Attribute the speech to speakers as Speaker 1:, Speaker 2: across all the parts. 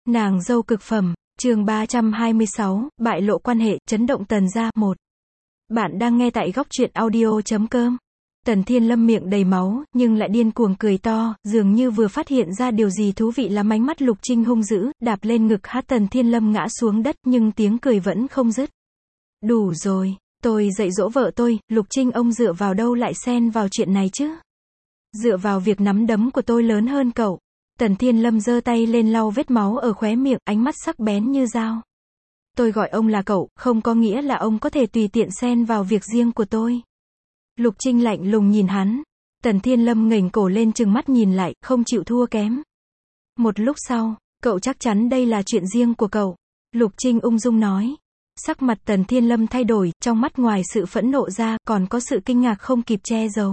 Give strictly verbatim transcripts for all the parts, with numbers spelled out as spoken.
Speaker 1: Nàng dâu cực phẩm, chương ba trăm hai mươi sáu, bại lộ quan hệ, chấn động Tần gia, một. Bạn đang nghe tại góc truyện audio chấm com. Tần Thiên Lâm miệng đầy máu, nhưng lại điên cuồng cười to, dường như vừa phát hiện ra điều gì thú vị lắm. Ánh mắt Lục Trinh hung dữ, đạp lên ngực hát Tần Thiên Lâm ngã xuống đất, nhưng tiếng cười vẫn không dứt. Đủ rồi, tôi dạy dỗ vợ tôi, Lục Trinh ông dựa vào đâu lại xen vào chuyện này chứ? Dựa vào việc nắm đấm của tôi lớn hơn cậu. Tần Thiên Lâm giơ tay lên lau vết máu ở khóe miệng, ánh mắt sắc bén như dao. Tôi gọi ông là cậu, không có nghĩa là ông có thể tùy tiện xen vào việc riêng của tôi. Lục Trinh lạnh lùng nhìn hắn. Tần Thiên Lâm ngẩng cổ lên trừng mắt nhìn lại, không chịu thua kém. Một lúc sau, cậu chắc chắn đây là chuyện riêng của cậu. Lục Trinh ung dung nói. Sắc mặt Tần Thiên Lâm thay đổi, trong mắt ngoài sự phẫn nộ ra, còn có sự kinh ngạc không kịp che giấu.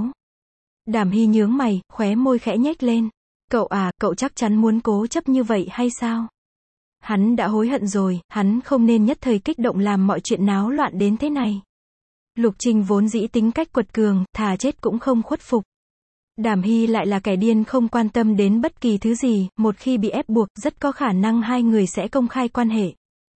Speaker 1: Đàm Hy nhướng mày, khóe môi khẽ nhếch lên. Cậu à, cậu chắc chắn muốn cố chấp như vậy hay sao? Hắn đã hối hận rồi, hắn không nên nhất thời kích động làm mọi chuyện náo loạn đến thế này. Lục Trinh vốn dĩ tính cách quật cường, thà chết cũng không khuất phục. Đàm Hy lại là kẻ điên không quan tâm đến bất kỳ thứ gì, một khi bị ép buộc, rất có khả năng hai người sẽ công khai quan hệ.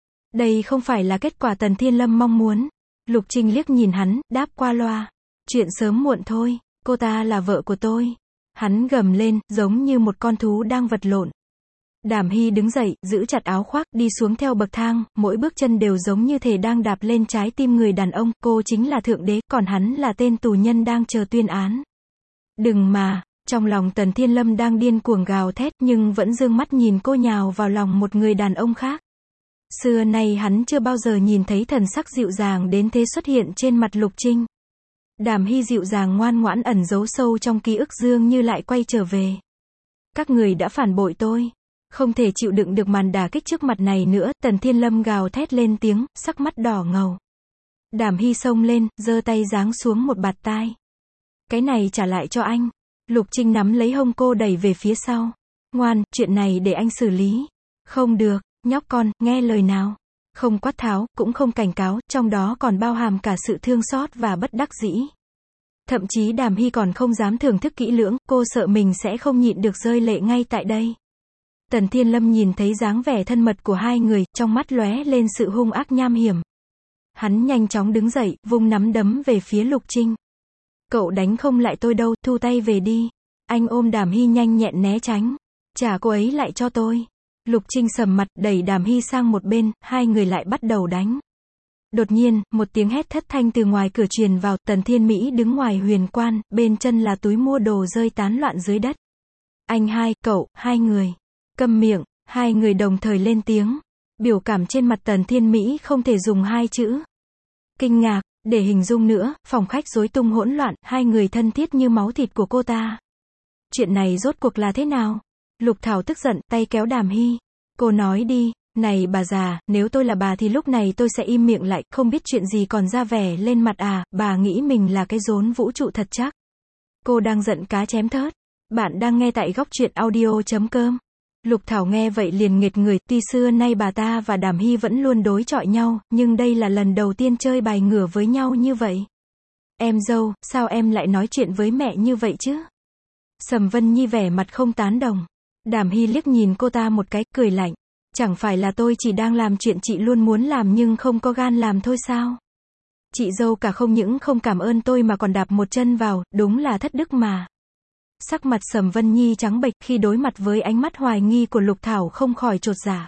Speaker 1: Đây không phải là kết quả Tần Thiên Lâm mong muốn. Lục Trinh liếc nhìn hắn, đáp qua loa. Chuyện sớm muộn thôi, cô ta là vợ của tôi. Hắn gầm lên, giống như một con thú đang vật lộn. Đàm Hy đứng dậy, giữ chặt áo khoác, đi xuống theo bậc thang, mỗi bước chân đều giống như thể đang đạp lên trái tim người đàn ông. Cô chính là thượng đế, còn hắn là tên tù nhân đang chờ tuyên án. Đừng mà, trong lòng Tần Thiên Lâm đang điên cuồng gào thét, nhưng vẫn dương mắt nhìn cô nhào vào lòng một người đàn ông khác. Xưa nay hắn chưa bao giờ nhìn thấy thần sắc dịu dàng đến thế xuất hiện trên mặt Lục Trinh. Đàm Hy dịu dàng ngoan ngoãn ẩn giấu sâu trong ký ức dường như lại quay trở về. Các người đã phản bội tôi. Không thể chịu đựng được màn đả kích trước mặt này nữa, Tần Thiên Lâm gào thét lên tiếng, sắc mắt đỏ ngầu. Đàm Hy xông lên, giơ tay giáng xuống một bạt tai. Cái này trả lại cho anh. Lục Trinh nắm lấy hông cô đẩy về phía sau. Ngoan, chuyện này để anh xử lý. Không được, nhóc con, nghe lời nào. Không quát tháo, cũng không cảnh cáo, trong đó còn bao hàm cả sự thương xót và bất đắc dĩ. Thậm chí Đàm Hy còn không dám thưởng thức kỹ lưỡng, cô sợ mình sẽ không nhịn được rơi lệ ngay tại đây. Tần Thiên Lâm nhìn thấy dáng vẻ thân mật của hai người, trong mắt lóe lên sự hung ác nham hiểm. Hắn nhanh chóng đứng dậy, vung nắm đấm về phía Lục Trinh. Cậu đánh không lại tôi đâu, thu tay về đi. Anh ôm Đàm Hy nhanh nhẹn né tránh. Trả cô ấy lại cho tôi. Lục Trinh sầm mặt, đẩy Đàm Hy sang một bên, hai người lại bắt đầu đánh. Đột nhiên, một tiếng hét thất thanh từ ngoài cửa truyền vào, Tần Thiên Mỹ đứng ngoài huyền quan, bên chân là túi mua đồ rơi tán loạn dưới đất. Anh hai, cậu, hai người. Câm miệng, hai người đồng thời lên tiếng. Biểu cảm trên mặt Tần Thiên Mỹ không thể dùng hai chữ. Kinh ngạc, để hình dung nữa, phòng khách rối tung hỗn loạn, hai người thân thiết như máu thịt của cô ta. Chuyện này rốt cuộc là thế nào? Lục Thảo tức giận, tay kéo Đàm Hy. Cô nói đi, này bà già, nếu tôi là bà thì lúc này tôi sẽ im miệng lại, không biết chuyện gì còn ra vẻ lên mặt à, bà nghĩ mình là cái rốn vũ trụ thật chắc. Cô đang giận cá chém thớt. Bạn đang nghe tại góc truyện audio chấm com. Lục Thảo nghe vậy liền nghệt người, tuy xưa nay bà ta và Đàm Hy vẫn luôn đối chọi nhau, nhưng đây là lần đầu tiên chơi bài ngửa với nhau như vậy. Em dâu, sao em lại nói chuyện với mẹ như vậy chứ? Sầm Vân Nhi vẻ mặt không tán đồng. Đàm Hy liếc nhìn cô ta một cái, cười lạnh. Chẳng phải là tôi chỉ đang làm chuyện chị luôn muốn làm nhưng không có gan làm thôi sao? Chị dâu cả không những không cảm ơn tôi mà còn đạp một chân vào, đúng là thất đức mà. Sắc mặt Sầm Vân Nhi trắng bệch khi đối mặt với ánh mắt hoài nghi của Lục Thảo không khỏi chột dạ.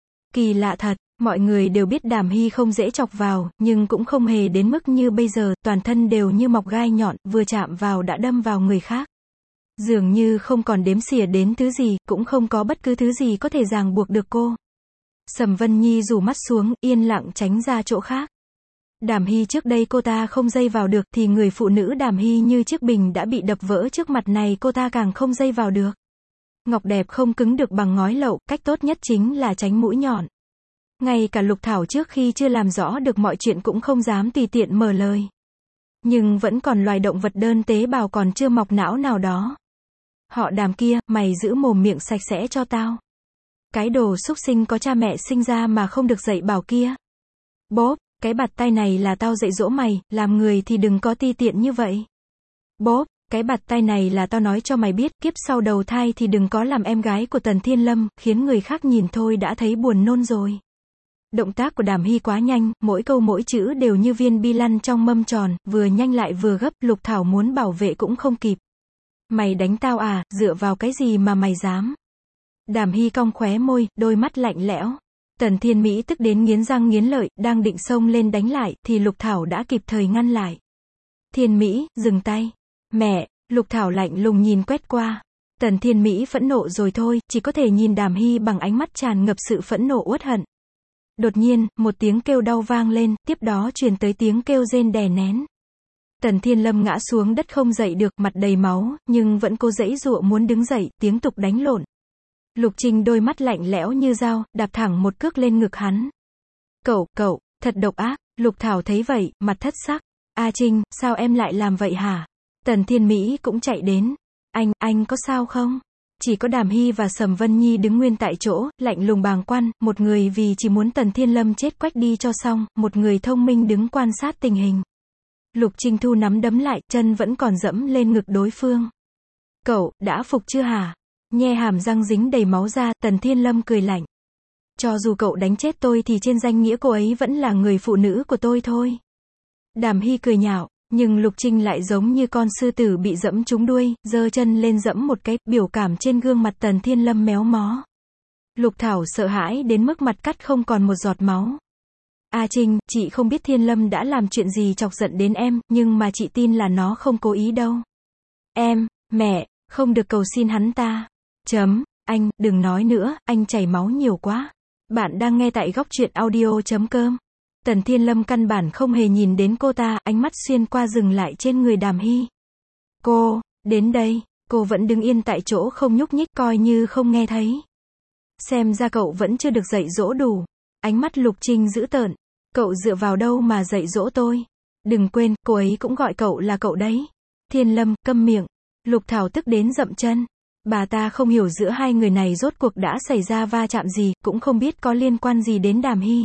Speaker 1: Kỳ lạ thật, mọi người đều biết Đàm Hy không dễ chọc vào, nhưng cũng không hề đến mức như bây giờ, toàn thân đều như mọc gai nhọn, vừa chạm vào đã đâm vào người khác. Dường như không còn đếm xỉa đến thứ gì, cũng không có bất cứ thứ gì có thể ràng buộc được cô. Sầm Vân Nhi rủ mắt xuống, yên lặng tránh ra chỗ khác. Đàm Hy trước đây cô ta không dây vào được, thì người phụ nữ Đàm Hy như chiếc bình đã bị đập vỡ trước mặt này cô ta càng không dây vào được. Ngọc đẹp không cứng được bằng ngói lậu, cách tốt nhất chính là tránh mũi nhọn. Ngay cả Lục Thảo trước khi chưa làm rõ được mọi chuyện cũng không dám tùy tiện mở lời. Nhưng vẫn còn loài động vật đơn tế bào còn chưa mọc não nào đó. Họ Đàm kia, mày giữ mồm miệng sạch sẽ cho tao. Cái đồ xúc sinh có cha mẹ sinh ra mà không được dạy bảo kia. Bốp, cái bạt tay này là tao dạy dỗ mày, làm người thì đừng có ti tiện như vậy. Bốp, cái bạt tai này là tao nói cho mày biết, kiếp sau đầu thai thì đừng có làm em gái của Tần Thiên Lâm, khiến người khác nhìn thôi đã thấy buồn nôn rồi. Động tác của Đàm Hy quá nhanh, mỗi câu mỗi chữ đều như viên bi lăn trong mâm tròn, vừa nhanh lại vừa gấp, Lục Thảo muốn bảo vệ cũng không kịp. Mày đánh tao à, dựa vào cái gì mà mày dám? Đàm Hy cong khóe môi, đôi mắt lạnh lẽo. Tần Thiên Mỹ tức đến nghiến răng nghiến lợi, đang định xông lên đánh lại, thì Lục Thảo đã kịp thời ngăn lại. Thiên Mỹ, dừng tay. Mẹ, Lục Thảo lạnh lùng nhìn quét qua. Tần Thiên Mỹ phẫn nộ rồi thôi, chỉ có thể nhìn Đàm Hy bằng ánh mắt tràn ngập sự phẫn nộ uất hận. Đột nhiên, một tiếng kêu đau vang lên, tiếp đó truyền tới tiếng kêu rên đè nén. Tần Thiên Lâm ngã xuống đất không dậy được, mặt đầy máu, nhưng vẫn cố giãy giụa muốn đứng dậy, tiếng tục đánh lộn. Lục Trinh đôi mắt lạnh lẽo như dao, đạp thẳng một cước lên ngực hắn. Cậu, cậu, thật độc ác. Lục Thảo thấy vậy, mặt thất sắc. A Trinh, sao em lại làm vậy hả? Tần Thiên Mỹ cũng chạy đến. Anh, anh có sao không? Chỉ có Đàm Hy và Sầm Vân Nhi đứng nguyên tại chỗ, lạnh lùng bàng quan, một người vì chỉ muốn Tần Thiên Lâm chết quách đi cho xong, một người thông minh đứng quan sát tình hình. Lục Trinh thu nắm đấm lại, chân vẫn còn dẫm lên ngực đối phương. Cậu, đã phục chưa hả? Nhe hàm răng dính đầy máu ra, Tần Thiên Lâm cười lạnh. Cho dù cậu đánh chết tôi thì trên danh nghĩa cô ấy vẫn là người phụ nữ của tôi thôi. Đàm Hy cười nhạo, nhưng Lục Trinh lại giống như con sư tử bị dẫm trúng đuôi, giơ chân lên dẫm một cái, biểu cảm trên gương mặt Tần Thiên Lâm méo mó. Lục Thảo sợ hãi đến mức mặt cắt không còn một giọt máu. A Trinh, chị không biết Thiên Lâm đã làm chuyện gì chọc giận đến em, nhưng mà chị tin là nó không cố ý đâu. Em, mẹ, không được cầu xin hắn ta. Chấm, anh, đừng nói nữa, anh chảy máu nhiều quá. Bạn đang nghe tại góc truyện audio chấm com. Tần Thiên Lâm căn bản không hề nhìn đến cô ta, ánh mắt xuyên qua dừng lại trên người Đàm Hy. Cô, đến đây, cô vẫn đứng yên tại chỗ không nhúc nhích, coi như không nghe thấy. Xem ra cậu vẫn chưa được dạy dỗ đủ. Ánh mắt Lục Trinh dữ tợn. Cậu dựa vào đâu mà dạy dỗ tôi? Đừng quên, cô ấy cũng gọi cậu là cậu đấy. Thiên Lâm, câm miệng. Lục Thảo tức đến dậm chân. Bà ta không hiểu giữa hai người này rốt cuộc đã xảy ra va chạm gì, cũng không biết có liên quan gì đến Đàm Hy.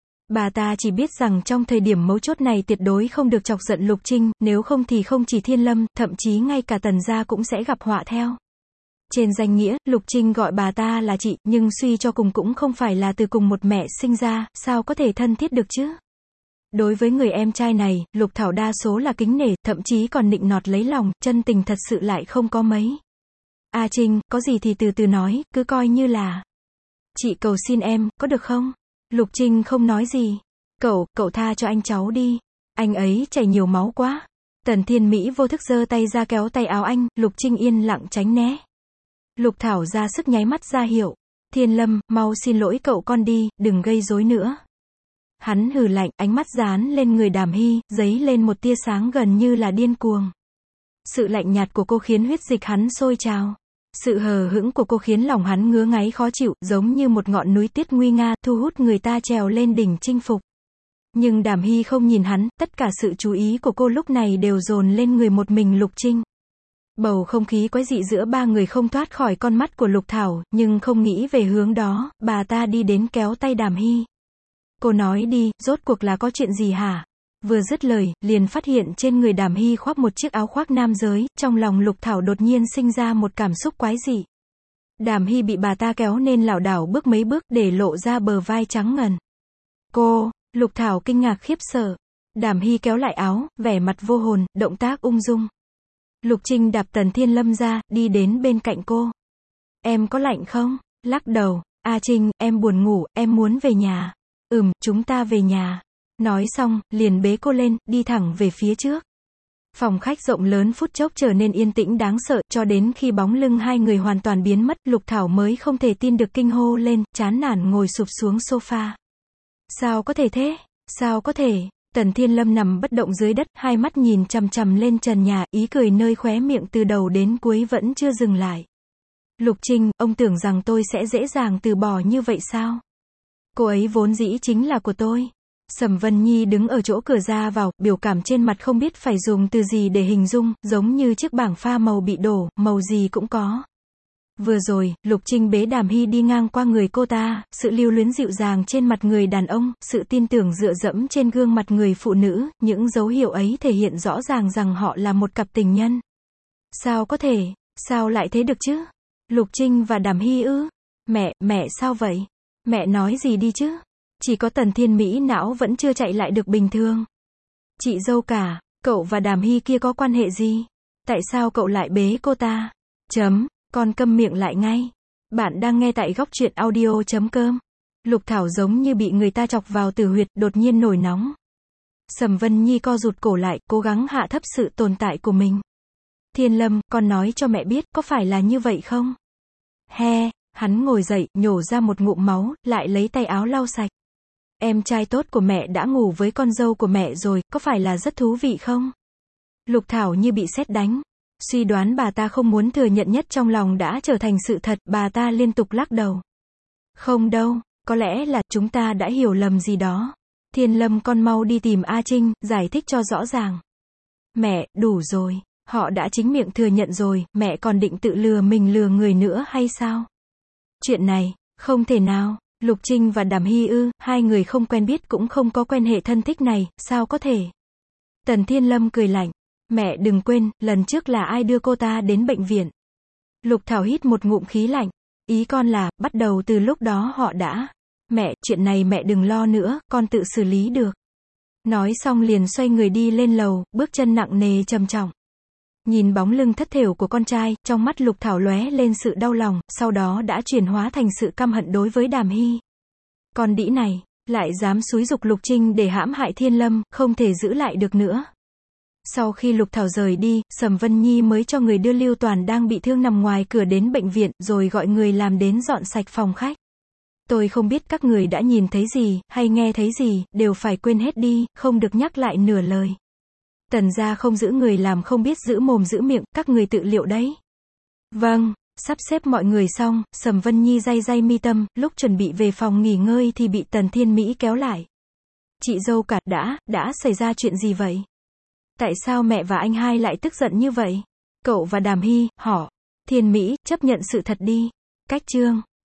Speaker 1: Bà ta chỉ biết rằng trong thời điểm mấu chốt này tuyệt đối không được chọc giận Lục Trinh, nếu không thì không chỉ Thiên Lâm, thậm chí ngay cả Tần gia cũng sẽ gặp họa theo. Trên danh nghĩa, Lục Trinh gọi bà ta là chị, nhưng suy cho cùng cũng không phải là từ cùng một mẹ sinh ra, sao có thể thân thiết được chứ? Đối với người em trai này, Lục Thảo đa số là kính nể, thậm chí còn nịnh nọt lấy lòng, chân tình thật sự lại không có mấy. A Trinh, có gì thì từ từ nói, cứ coi như là chị cầu xin em, có được không? Lục Trinh không nói gì. Cậu, cậu tha cho anh cháu đi. Anh ấy chảy nhiều máu quá. Tần Thiên Mỹ vô thức giơ tay ra kéo tay áo anh, Lục Trinh yên lặng tránh né. Lục Thảo ra sức nháy mắt ra hiệu. Thiên Lâm, mau xin lỗi cậu con đi, đừng gây rối nữa. Hắn hừ lạnh, ánh mắt dán lên người Đàm Hy, dấy lên một tia sáng gần như là điên cuồng. Sự lạnh nhạt của cô khiến huyết dịch hắn sôi trào. Sự hờ hững của cô khiến lòng hắn ngứa ngáy khó chịu, giống như một ngọn núi tuyết nguy nga, thu hút người ta trèo lên đỉnh chinh phục. Nhưng Đàm Hy không nhìn hắn, tất cả sự chú ý của cô lúc này đều dồn lên người một mình Lục Trinh. Bầu không khí quái dị giữa ba người không thoát khỏi con mắt của Lục Thảo, nhưng không nghĩ về hướng đó, bà ta đi đến kéo tay Đàm Hy. Cô nói đi, rốt cuộc là có chuyện gì hả? Vừa dứt lời, liền phát hiện trên người Đàm Hy khoác một chiếc áo khoác nam giới, trong lòng Lục Thảo đột nhiên sinh ra một cảm xúc quái dị. Đàm Hy bị bà ta kéo nên lảo đảo bước mấy bước, để lộ ra bờ vai trắng ngần. Cô, Lục Thảo kinh ngạc khiếp sợ. Đàm Hy kéo lại áo, vẻ mặt vô hồn, động tác ung dung. Lục Trinh đạp Tần Thiên Lâm ra, đi đến bên cạnh cô. Em có lạnh không? Lắc đầu. A Trinh, em buồn ngủ, em muốn về nhà. Ừm, chúng ta về nhà. Nói xong, liền bế cô lên, đi thẳng về phía trước. Phòng khách rộng lớn phút chốc trở nên yên tĩnh đáng sợ, cho đến khi bóng lưng hai người hoàn toàn biến mất, Lục Thảo mới không thể tin được kinh hô lên, chán nản ngồi sụp xuống sofa. Sao có thể thế? Sao có thể? Tần Thiên Lâm nằm bất động dưới đất, hai mắt nhìn chằm chằm lên trần nhà, ý cười nơi khóe miệng từ đầu đến cuối vẫn chưa dừng lại. Lục Trinh, ông tưởng rằng tôi sẽ dễ dàng từ bỏ như vậy sao? Cô ấy vốn dĩ chính là của tôi. Sầm Vân Nhi đứng ở chỗ cửa ra vào, biểu cảm trên mặt không biết phải dùng từ gì để hình dung, giống như chiếc bảng pha màu bị đổ, màu gì cũng có. Vừa rồi, Lục Trinh bế Đàm Hy đi ngang qua người cô ta, sự lưu luyến dịu dàng trên mặt người đàn ông, sự tin tưởng dựa dẫm trên gương mặt người phụ nữ, những dấu hiệu ấy thể hiện rõ ràng rằng họ là một cặp tình nhân. Sao có thể, sao lại thế được chứ? Lục Trinh và Đàm Hy ư? Mẹ, mẹ sao vậy? Mẹ nói gì đi chứ? Chỉ có Tần Thiên Mỹ não vẫn chưa chạy lại được bình thường. Chị dâu cả, cậu và Đàm Hy kia có quan hệ gì? Tại sao cậu lại bế cô ta? Chấm, con câm miệng lại ngay. Bạn đang nghe tại góc truyện audio chấm com. Lục Thảo giống như bị người ta chọc vào tử huyệt, đột nhiên nổi nóng. Sầm Vân Nhi co rụt cổ lại, cố gắng hạ thấp sự tồn tại của mình. Thiên Lâm, con nói cho mẹ biết, có phải là như vậy không? He, hắn ngồi dậy, nhổ ra một ngụm máu, lại lấy tay áo lau sạch. Em trai tốt của mẹ đã ngủ với con dâu của mẹ rồi, có phải là rất thú vị không? Lục Thảo như bị sét đánh. Suy đoán bà ta không muốn thừa nhận nhất trong lòng đã trở thành sự thật, bà ta liên tục lắc đầu. Không đâu, có lẽ là chúng ta đã hiểu lầm gì đó. Thiên Lâm, con mau đi tìm A Trinh, giải thích cho rõ ràng. Mẹ, đủ rồi, họ đã chính miệng thừa nhận rồi, mẹ còn định tự lừa mình lừa người nữa hay sao? Chuyện này, không thể nào. Lục Trinh và Đàm Hy ư, hai người không quen biết cũng không có quen hệ thân thích này, sao có thể? Tần Thiên Lâm cười lạnh. Mẹ đừng quên, lần trước là ai đưa cô ta đến bệnh viện? Lục Thảo hít một ngụm khí lạnh. Ý con là, bắt đầu từ lúc đó họ đã. Mẹ, chuyện này mẹ đừng lo nữa, con tự xử lý được. Nói xong liền xoay người đi lên lầu, bước chân nặng nề trầm trọng. Nhìn bóng lưng thất thểu của con trai, trong mắt Lục Thảo lóe lên sự đau lòng, sau đó đã chuyển hóa thành sự căm hận đối với Đàm Hy. Con đĩ này, lại dám xúi giục Lục Trinh để hãm hại Thiên Lâm, không thể giữ lại được nữa. Sau khi Lục Thảo rời đi, Sầm Vân Nhi mới cho người đưa Lưu Toàn đang bị thương nằm ngoài cửa đến bệnh viện, rồi gọi người làm đến dọn sạch phòng khách. Tôi không biết các người đã nhìn thấy gì, hay nghe thấy gì, đều phải quên hết đi, không được nhắc lại nửa lời. Tần gia không giữ người làm không biết giữ mồm giữ miệng, các người tự liệu đấy. Vâng, sắp xếp mọi người xong, Sầm Vân Nhi day day mi tâm, lúc chuẩn bị về phòng nghỉ ngơi thì bị Tần Thiên Mỹ kéo lại. Chị dâu cả, đã, đã xảy ra chuyện gì vậy? Tại sao mẹ và anh hai lại tức giận như vậy? Cậu và Đàm Hy, họ. Thiên Mỹ, chấp nhận sự thật đi. Cách chương.